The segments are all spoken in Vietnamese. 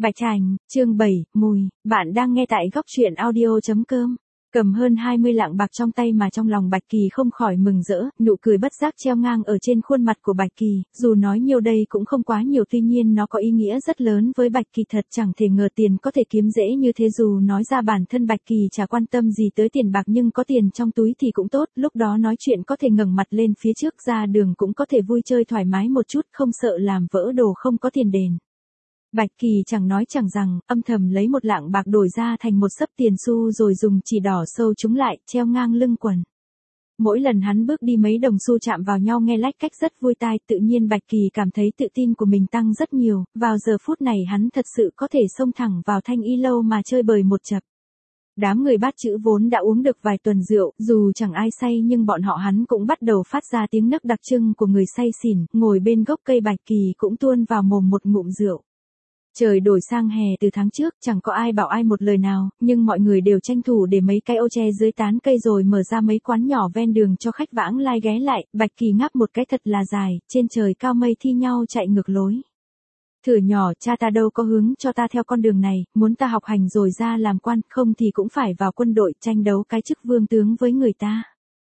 Bạch Thành, chương 7, mùi, bạn đang nghe tại góc truyện audio.com. Cầm hơn 20 lạng bạc trong tay mà trong lòng Bạch Kỳ không khỏi mừng rỡ, nụ cười bất giác treo ngang ở trên khuôn mặt của Bạch Kỳ, dù nói nhiều đây cũng không quá nhiều tuy nhiên nó có ý nghĩa rất lớn với Bạch Kỳ thật chẳng thể ngờ tiền có thể kiếm dễ như thế dù nói ra bản thân Bạch Kỳ chả quan tâm gì tới tiền bạc nhưng có tiền trong túi thì cũng tốt, lúc đó nói chuyện có thể ngẩng mặt lên phía trước ra đường cũng có thể vui chơi thoải mái một chút không sợ làm vỡ đồ không có tiền đền. Bạch Kỳ chẳng nói chẳng rằng, âm thầm lấy 1 lạng bạc đổi ra thành một xấp tiền xu rồi dùng chỉ đỏ sâu chúng lại, treo ngang lưng quần. Mỗi lần hắn bước đi mấy đồng xu chạm vào nhau nghe lách cách rất vui tai, tự nhiên Bạch Kỳ cảm thấy tự tin của mình tăng rất nhiều, vào giờ phút này hắn thật sự có thể xông thẳng vào Thanh Y lâu mà chơi bời một chập. Đám người Bát Chữ vốn đã uống được vài tuần rượu, dù chẳng ai say nhưng bọn họ hắn cũng bắt đầu phát ra tiếng nấc đặc trưng của người say xỉn, ngồi bên gốc cây Bạch Kỳ cũng tuôn vào mồm một ngụm rượu. Trời đổi sang hè từ tháng trước, chẳng có ai bảo ai một lời nào, nhưng mọi người đều tranh thủ để mấy cái ô tre dưới tán cây rồi mở ra mấy quán nhỏ ven đường cho khách vãng lai ghé lại, Bạch Kỳ ngáp một cái thật là dài, trên trời cao mây thi nhau chạy ngược lối. Thửa nhỏ, cha ta đâu có hướng cho ta theo con đường này, muốn ta học hành rồi ra làm quan, không thì cũng phải vào quân đội tranh đấu cái chức vương tướng với người ta.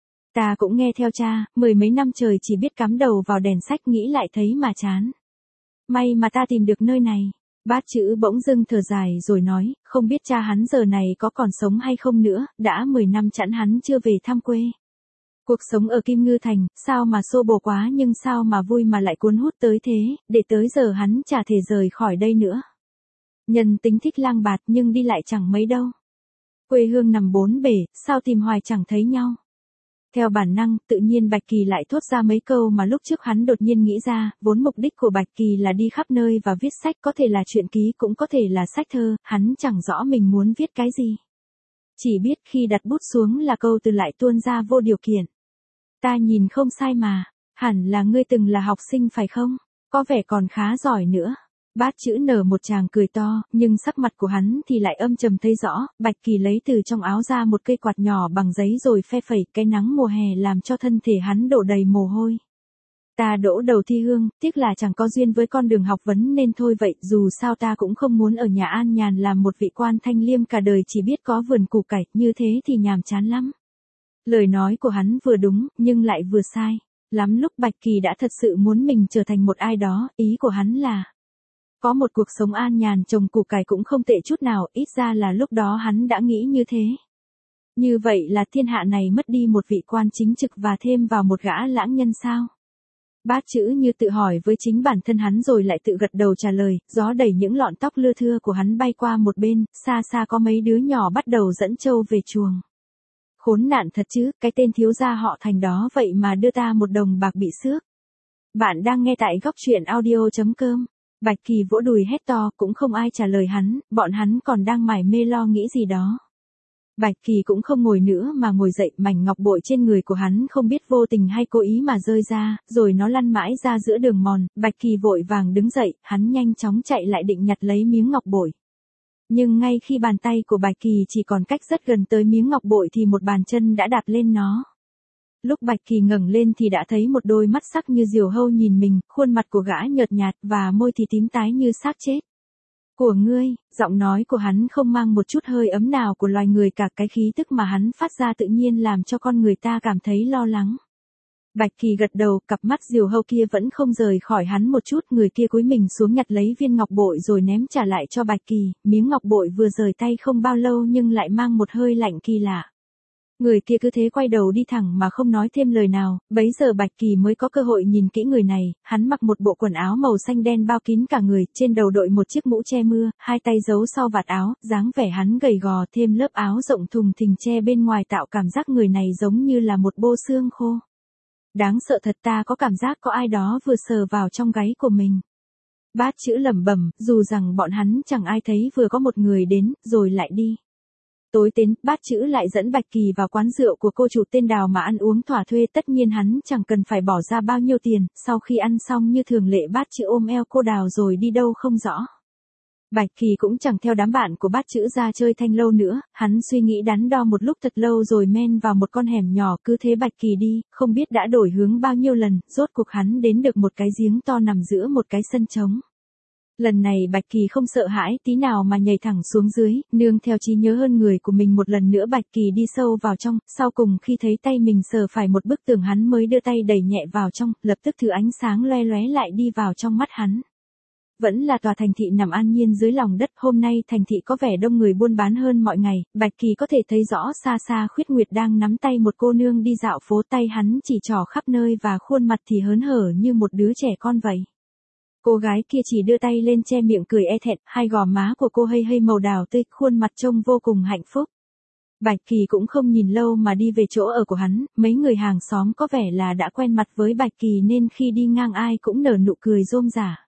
Ta cũng nghe theo cha, 10 mấy năm trời chỉ biết cắm đầu vào đèn sách nghĩ lại thấy mà chán. May mà ta tìm được nơi này. Bát Chữ bỗng dưng thở dài rồi nói, không biết cha hắn giờ này có còn sống hay không nữa, đã 10 năm chẵn hắn chưa về thăm quê. Cuộc sống ở Kim Ngư Thành, sao mà xô bồ quá nhưng sao mà vui mà lại cuốn hút tới thế, để tới giờ hắn chả thể rời khỏi đây nữa. Nhân tính thích lang bạt nhưng đi lại chẳng mấy đâu. Quê hương nằm bốn bể, sao tìm hoài chẳng thấy nhau. Theo bản năng, tự nhiên Bạch Kỳ lại thốt ra mấy câu mà lúc trước hắn đột nhiên nghĩ ra, vốn mục đích của Bạch Kỳ là đi khắp nơi và viết sách có thể là truyện ký cũng có thể là sách thơ, hắn chẳng rõ mình muốn viết cái gì. Chỉ biết khi đặt bút xuống là câu từ lại tuôn ra vô điều kiện. Ta nhìn không sai mà, hẳn là ngươi từng là học sinh phải không? Có vẻ còn khá giỏi nữa. Bát Chữ nở một tràng cười to, nhưng sắc mặt của hắn thì lại âm trầm thấy rõ, Bạch Kỳ lấy từ trong áo ra một cây quạt nhỏ bằng giấy rồi phe phẩy, cái nắng mùa hè làm cho thân thể hắn đổ đầy mồ hôi. Ta đỗ đầu thi hương, tiếc là chẳng có duyên với con đường học vấn nên thôi vậy, dù sao ta cũng không muốn ở nhà an nhàn làm một vị quan thanh liêm cả đời chỉ biết có vườn củ cải, như thế thì nhàm chán lắm. Lời nói của hắn vừa đúng, nhưng lại vừa sai. Lắm lúc Bạch Kỳ đã thật sự muốn mình trở thành một ai đó, ý của hắn là có một cuộc sống an nhàn trồng củ cải cũng không tệ chút nào, ít ra là lúc đó hắn đã nghĩ như thế. Như vậy là thiên hạ này mất đi một vị quan chính trực và thêm vào một gã lãng nhân sao? Bát Chữ như tự hỏi với chính bản thân hắn rồi lại tự gật đầu trả lời, gió đẩy những lọn tóc lưa thưa của hắn bay qua một bên, xa xa có mấy đứa nhỏ bắt đầu dẫn trâu về chuồng. Khốn nạn thật chứ, cái tên thiếu gia họ Thành đó vậy mà đưa ta 1 đồng bạc bị xước. Bạn đang nghe tại góc truyện audio.com. Bạch Kỳ vỗ đùi hét to, cũng không ai trả lời hắn, bọn hắn còn đang mải mê lo nghĩ gì đó. Bạch Kỳ cũng không ngồi nữa mà ngồi dậy, mảnh ngọc bội trên người của hắn không biết vô tình hay cố ý mà rơi ra, rồi nó lăn mãi ra giữa đường mòn, Bạch Kỳ vội vàng đứng dậy, hắn nhanh chóng chạy lại định nhặt lấy miếng ngọc bội. Nhưng ngay khi bàn tay của Bạch Kỳ chỉ còn cách rất gần tới miếng ngọc bội thì một bàn chân đã đạp lên nó. Lúc Bạch Kỳ ngẩng lên thì đã thấy một đôi mắt sắc như diều hâu nhìn mình, khuôn mặt của gã nhợt nhạt và môi thì tím tái như xác chết. Của ngươi, giọng nói của hắn không mang một chút hơi ấm nào của loài người cả, cái khí tức mà hắn phát ra tự nhiên làm cho con người ta cảm thấy lo lắng. Bạch Kỳ gật đầu, cặp mắt diều hâu kia vẫn không rời khỏi hắn một chút, người kia cúi mình xuống nhặt lấy viên ngọc bội rồi ném trả lại cho Bạch Kỳ, miếng ngọc bội vừa rời tay không bao lâu nhưng lại mang một hơi lạnh kỳ lạ. Người kia cứ thế quay đầu đi thẳng mà không nói thêm lời nào, bấy giờ Bạch Kỳ mới có cơ hội nhìn kỹ người này, hắn mặc một bộ quần áo màu xanh đen bao kín cả người, trên đầu đội một chiếc mũ che mưa, hai tay giấu sau vạt áo, dáng vẻ hắn gầy gò thêm lớp áo rộng thùng thình che bên ngoài tạo cảm giác người này giống như là một bô xương khô. Đáng sợ thật, ta có cảm giác có ai đó vừa sờ vào trong gáy của mình. Bát Chữ lẩm bẩm, dù rằng bọn hắn chẳng ai thấy vừa có một người đến, rồi lại đi. Tối đến, Bát Chữ lại dẫn Bạch Kỳ vào quán rượu của cô chủ tên Đào mà ăn uống thỏa thuê, tất nhiên hắn chẳng cần phải bỏ ra bao nhiêu tiền, sau khi ăn xong như thường lệ Bát Chữ ôm eo cô Đào rồi đi đâu không rõ. Bạch Kỳ cũng chẳng theo đám bạn của Bát Chữ ra chơi thanh lâu nữa, hắn suy nghĩ đắn đo một lúc thật lâu rồi men vào một con hẻm nhỏ, cứ thế Bạch Kỳ đi, không biết đã đổi hướng bao nhiêu lần, rốt cuộc hắn đến được một cái giếng to nằm giữa một cái sân trống. Lần này Bạch Kỳ không sợ hãi tí nào mà nhảy thẳng xuống dưới, nương theo trí nhớ hơn người của mình một lần nữa Bạch Kỳ đi sâu vào trong, sau cùng khi thấy tay mình sờ phải một bức tường hắn mới đưa tay đẩy nhẹ vào trong, lập tức thứ ánh sáng loe loé lại đi vào trong mắt hắn. Vẫn là tòa thành thị nằm an nhiên dưới lòng đất, hôm nay thành thị có vẻ đông người buôn bán hơn mọi ngày, Bạch Kỳ có thể thấy rõ xa xa Khuyết Nguyệt đang nắm tay một cô nương đi dạo phố, tay hắn chỉ trỏ khắp nơi và khuôn mặt thì hớn hở như một đứa trẻ con vậy. Cô gái kia chỉ đưa tay lên che miệng cười e thẹn, hai gò má của cô hơi hơi màu đào tươi, khuôn mặt trông vô cùng hạnh phúc. Bạch Kỳ cũng không nhìn lâu mà đi về chỗ ở của hắn, mấy người hàng xóm có vẻ là đã quen mặt với Bạch Kỳ nên khi đi ngang ai cũng nở nụ cười rôm rả.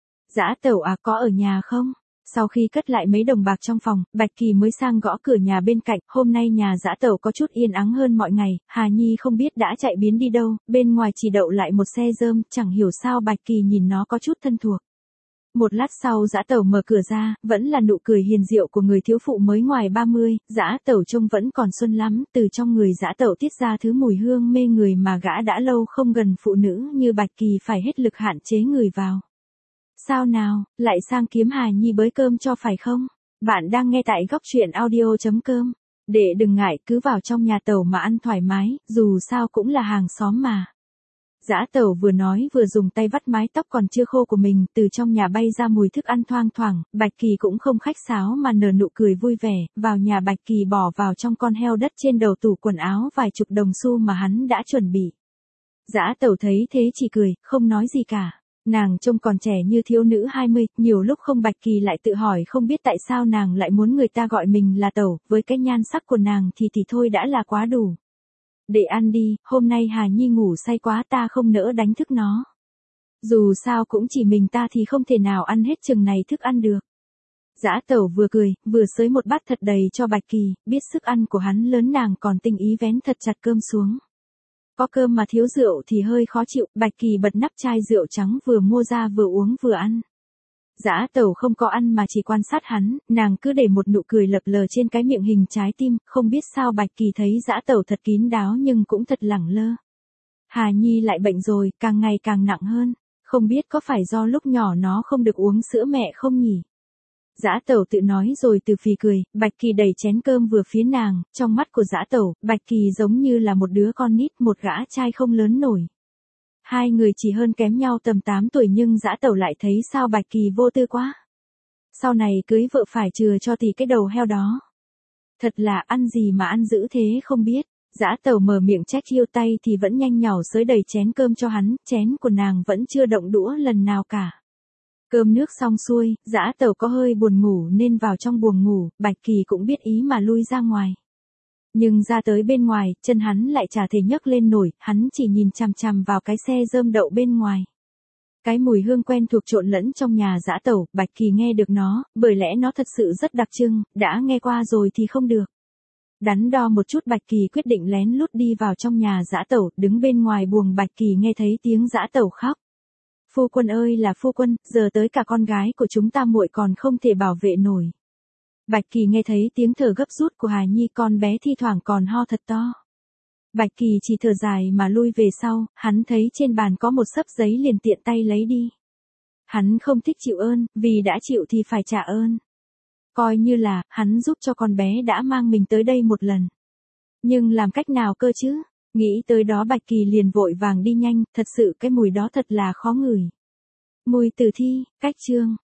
Dã Tẩu à, có ở nhà không? Sau khi cất lại mấy đồng bạc trong phòng, Bạch Kỳ mới sang gõ cửa nhà bên cạnh, hôm nay nhà Dã Tẩu có chút yên ắng hơn mọi ngày, Hà Nhi không biết đã chạy biến đi đâu, bên ngoài chỉ đậu lại một xe rơm, chẳng hiểu sao Bạch Kỳ nhìn nó có chút thân thuộc. Một lát sau Dã Tẩu mở cửa ra, vẫn là nụ cười hiền diệu của người thiếu phụ mới ngoài 30, Dã Tẩu trông vẫn còn xuân lắm, từ trong người Dã Tẩu tiết ra thứ mùi hương mê người mà gã đã lâu không gần phụ nữ như Bạch Kỳ phải hết lực hạn chế người vào. Sao nào, lại sang kiếm Hà Nhi bới cơm cho phải không? Bạn đang nghe tại góc truyện audio.com. Để đừng ngại cứ vào trong nhà Tẩu mà ăn thoải mái, dù sao cũng là hàng xóm mà. Dã Tẩu vừa nói vừa dùng tay vắt mái tóc còn chưa khô của mình, từ trong nhà bay ra mùi thức ăn thoang thoảng, Bạch Kỳ cũng không khách sáo mà nở nụ cười vui vẻ, vào nhà Bạch Kỳ bỏ vào trong con heo đất trên đầu tủ quần áo vài chục đồng xu mà hắn đã chuẩn bị. Dã Tẩu thấy thế chỉ cười, không nói gì cả. Nàng trông còn trẻ như thiếu nữ 20, nhiều lúc không Bạch Kỳ lại tự hỏi không biết tại sao nàng lại muốn người ta gọi mình là Tẩu, với cái nhan sắc của nàng thì thôi đã là quá đủ. Để ăn đi, hôm nay Hà Nhi ngủ say quá ta không nỡ đánh thức nó. Dù sao cũng chỉ mình ta thì không thể nào ăn hết chừng này thức ăn được. Dã Tẩu vừa cười, vừa xới một bát thật đầy cho Bạch Kỳ, biết sức ăn của hắn lớn nàng còn tinh ý vén thật chặt cơm xuống. Có cơm mà thiếu rượu thì hơi khó chịu, Bạch Kỳ bật nắp chai rượu trắng vừa mua ra vừa uống vừa ăn. Dã Tẩu không có ăn mà chỉ quan sát hắn, nàng cứ để một nụ cười lập lờ trên cái miệng hình trái tim, không biết sao Bạch Kỳ thấy Dã Tẩu thật kín đáo nhưng cũng thật lẳng lơ. Hà Nhi lại bệnh rồi, càng ngày càng nặng hơn, không biết có phải do lúc nhỏ nó không được uống sữa mẹ không nhỉ? Dã Tẩu tự nói rồi từ phì cười, Bạch Kỳ đẩy chén cơm vừa phía nàng, trong mắt của Dã Tẩu, Bạch Kỳ giống như là một đứa con nít, một gã trai không lớn nổi. Hai người chỉ hơn kém nhau tầm 8 tuổi nhưng Dã Tẩu lại thấy sao Bạch Kỳ vô tư quá. Sau này cưới vợ phải chừa cho tỷ cái đầu heo đó. Thật là ăn gì mà ăn dữ thế không biết. Dã Tẩu mở miệng trách chiêu tay thì vẫn nhanh nhảu xới đầy chén cơm cho hắn, chén của nàng vẫn chưa động đũa lần nào cả. Cơm nước xong xuôi, Dã Tẩu có hơi buồn ngủ nên vào trong buồng ngủ, Bạch Kỳ cũng biết ý mà lui ra ngoài. Nhưng ra tới bên ngoài, chân hắn lại chả thể nhấc lên nổi, hắn chỉ nhìn chằm chằm vào cái xe rơm đậu bên ngoài. Cái mùi hương quen thuộc trộn lẫn trong nhà Dã Tẩu, Bạch Kỳ nghe được nó, bởi lẽ nó thật sự rất đặc trưng, đã nghe qua rồi thì không được. Đắn đo một chút Bạch Kỳ quyết định lén lút đi vào trong nhà Dã Tẩu, đứng bên ngoài buồng Bạch Kỳ nghe thấy tiếng Dã Tẩu khóc. Phu quân ơi là phu quân, giờ tới cả con gái của chúng ta muội còn không thể bảo vệ nổi. Bạch Kỳ nghe thấy tiếng thở gấp rút của Hà Nhi, con bé thi thoảng còn ho thật to. Bạch Kỳ chỉ thở dài mà lui về sau, hắn thấy trên bàn có một xấp giấy liền tiện tay lấy đi. Hắn không thích chịu ơn, vì đã chịu thì phải trả ơn. Coi như là, hắn giúp cho con bé đã mang mình tới đây một lần. Nhưng làm cách nào cơ chứ? Nghĩ tới đó Bạch Kỳ liền vội vàng đi nhanh, thật sự cái mùi đó thật là khó ngửi. Mùi tử thi, cách chương.